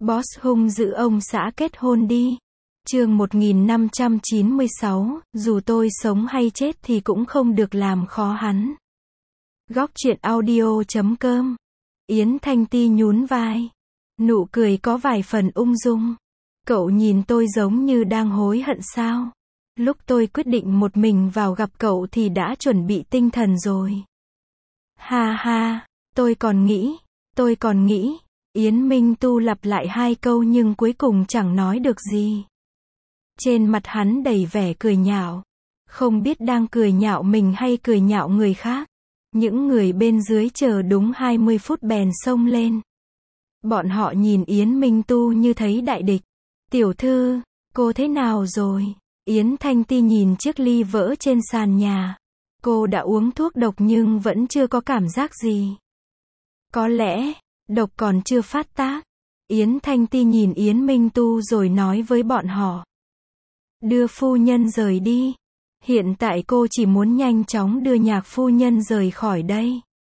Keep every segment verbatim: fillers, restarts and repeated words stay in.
Boss hung dữ ông xã kết hôn đi. Chương một nghìn năm trăm chín mươi sáu, dù tôi sống hay chết thì cũng không được làm khó hắn. Góc truyện audio chấm com. Yến Thanh Ti nhún vai. Nụ cười có vài phần ung dung. Cậu nhìn tôi giống như đang hối hận sao? Lúc tôi quyết định một mình vào gặp cậu thì đã chuẩn bị tinh thần rồi. Ha ha, tôi còn nghĩ, tôi còn nghĩ. Yến Minh Tu lặp lại hai câu nhưng cuối cùng chẳng nói được gì. Trên mặt hắn đầy vẻ cười nhạo. Không biết đang cười nhạo mình hay cười nhạo người khác. Những người bên dưới chờ đúng hai mươi phút bèn xông lên. Bọn họ nhìn Yến Minh Tu như thấy đại địch. Tiểu thư, cô thế nào rồi? Yến Thanh Ti nhìn chiếc ly vỡ trên sàn nhà. Cô đã uống thuốc độc nhưng vẫn chưa có cảm giác gì. Có lẽ, độc còn chưa phát tác. Yến Thanh Ti nhìn Yến Minh Tu rồi nói với bọn họ. Đưa phu nhân rời đi. Hiện tại cô chỉ muốn nhanh chóng đưa nhạc phu nhân rời khỏi đây.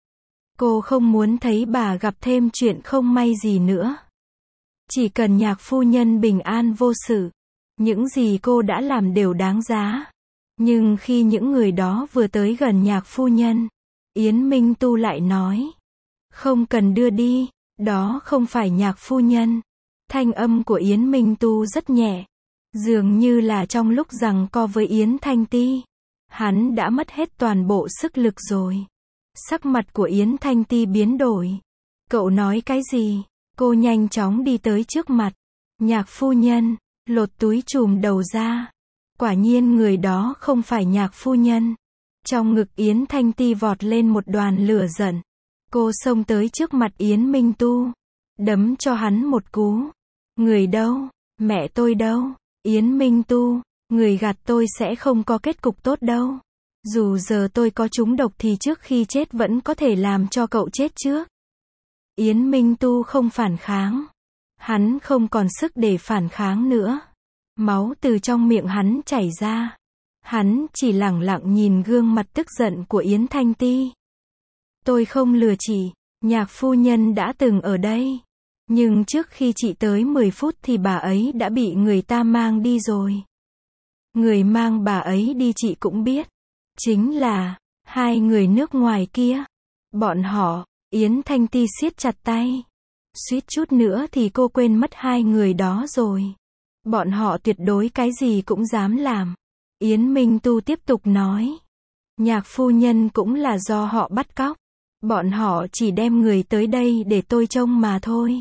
Cô không muốn thấy bà gặp thêm chuyện không may gì nữa. Chỉ cần nhạc phu nhân bình an vô sự. Những gì cô đã làm đều đáng giá. Nhưng khi những người đó vừa tới gần nhạc phu nhân, Yến Minh Tu lại nói. Không cần đưa đi, đó không phải nhạc phu nhân. Thanh âm của Yến Minh Tu rất nhẹ. Dường như là trong lúc giằng co với Yến Thanh Ti. Hắn đã mất hết toàn bộ sức lực rồi. Sắc mặt của Yến Thanh Ti biến đổi. Cậu nói cái gì? Cô nhanh chóng đi tới trước mặt. Nhạc phu nhân, lột túi trùm đầu ra. Quả nhiên người đó không phải nhạc phu nhân. Trong ngực Yến Thanh Ti vọt lên một đoàn lửa giận. Cô xông tới trước mặt Yến Minh Tu. Đấm cho hắn một cú. Người đâu? Mẹ tôi đâu? Yến Minh Tu, người gạt tôi sẽ không có kết cục tốt đâu. Dù giờ tôi có trúng độc thì trước khi chết vẫn có thể làm cho cậu chết trước. Yến Minh Tu không phản kháng. Hắn không còn sức để phản kháng nữa. Máu từ trong miệng hắn chảy ra. Hắn chỉ lẳng lặng nhìn gương mặt tức giận của Yến Thanh Ti. Tôi không lừa chị, nhạc phu nhân đã từng ở đây. Nhưng trước khi chị tới mười phút thì bà ấy đã bị người ta mang đi rồi. Người mang bà ấy đi chị cũng biết. Chính là, hai người nước ngoài kia. Bọn họ, Yến Thanh Ti siết chặt tay. Suýt chút nữa thì cô quên mất hai người đó rồi. Bọn họ tuyệt đối cái gì cũng dám làm. Yến Minh Tu tiếp tục nói. Nhạc phu nhân cũng là do họ bắt cóc. Bọn họ chỉ đem người tới đây để tôi trông mà thôi.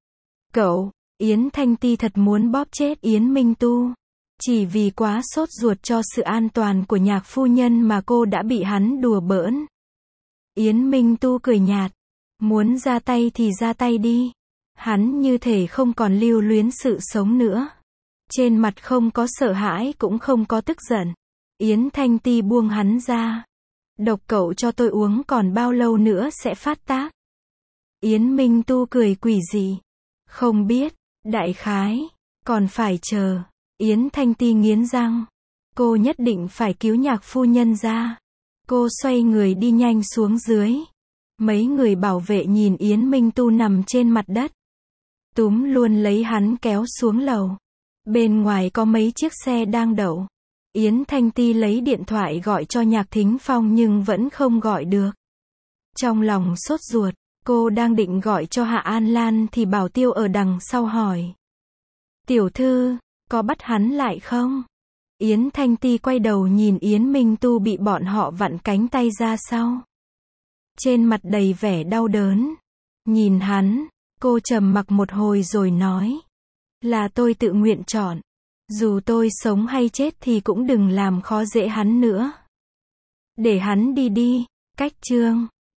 Cậu, Yến Thanh Ti thật muốn bóp chết Yến Minh Tu. Chỉ vì quá sốt ruột cho sự an toàn của nhạc phu nhân mà cô đã bị hắn đùa bỡn. Yến Minh Tu cười nhạt. Muốn ra tay thì ra tay đi. Hắn như thể không còn lưu luyến sự sống nữa. Trên mặt không có sợ hãi cũng không có tức giận. Yến Thanh Ti buông hắn ra. Độc cậu cho tôi uống còn bao lâu nữa sẽ phát tác? Yến Minh Tu cười quỷ dị. Không biết, đại khái, còn phải chờ. Yến Thanh Ti nghiến răng. Cô nhất định phải cứu nhạc phu nhân ra. Cô xoay người đi nhanh xuống dưới. Mấy người bảo vệ nhìn Yến Minh Tu nằm trên mặt đất. Túm luôn lấy hắn kéo xuống lầu. Bên ngoài có mấy chiếc xe đang đậu. Yến Thanh Ti lấy điện thoại gọi cho Nhạc Thính Phong nhưng vẫn không gọi được. Trong lòng sốt ruột, cô đang định gọi cho Hạ An Lan thì Bảo Tiêu ở đằng sau hỏi. Tiểu thư, có bắt hắn lại không? Yến Thanh Ti quay đầu nhìn Yến Minh Tu bị bọn họ vặn cánh tay ra sau. Trên mặt đầy vẻ đau đớn. Nhìn hắn, cô trầm mặc một hồi rồi nói. Là tôi tự nguyện chọn. Dù tôi sống hay chết thì cũng đừng làm khó dễ hắn nữa. Để hắn đi đi, cách chương.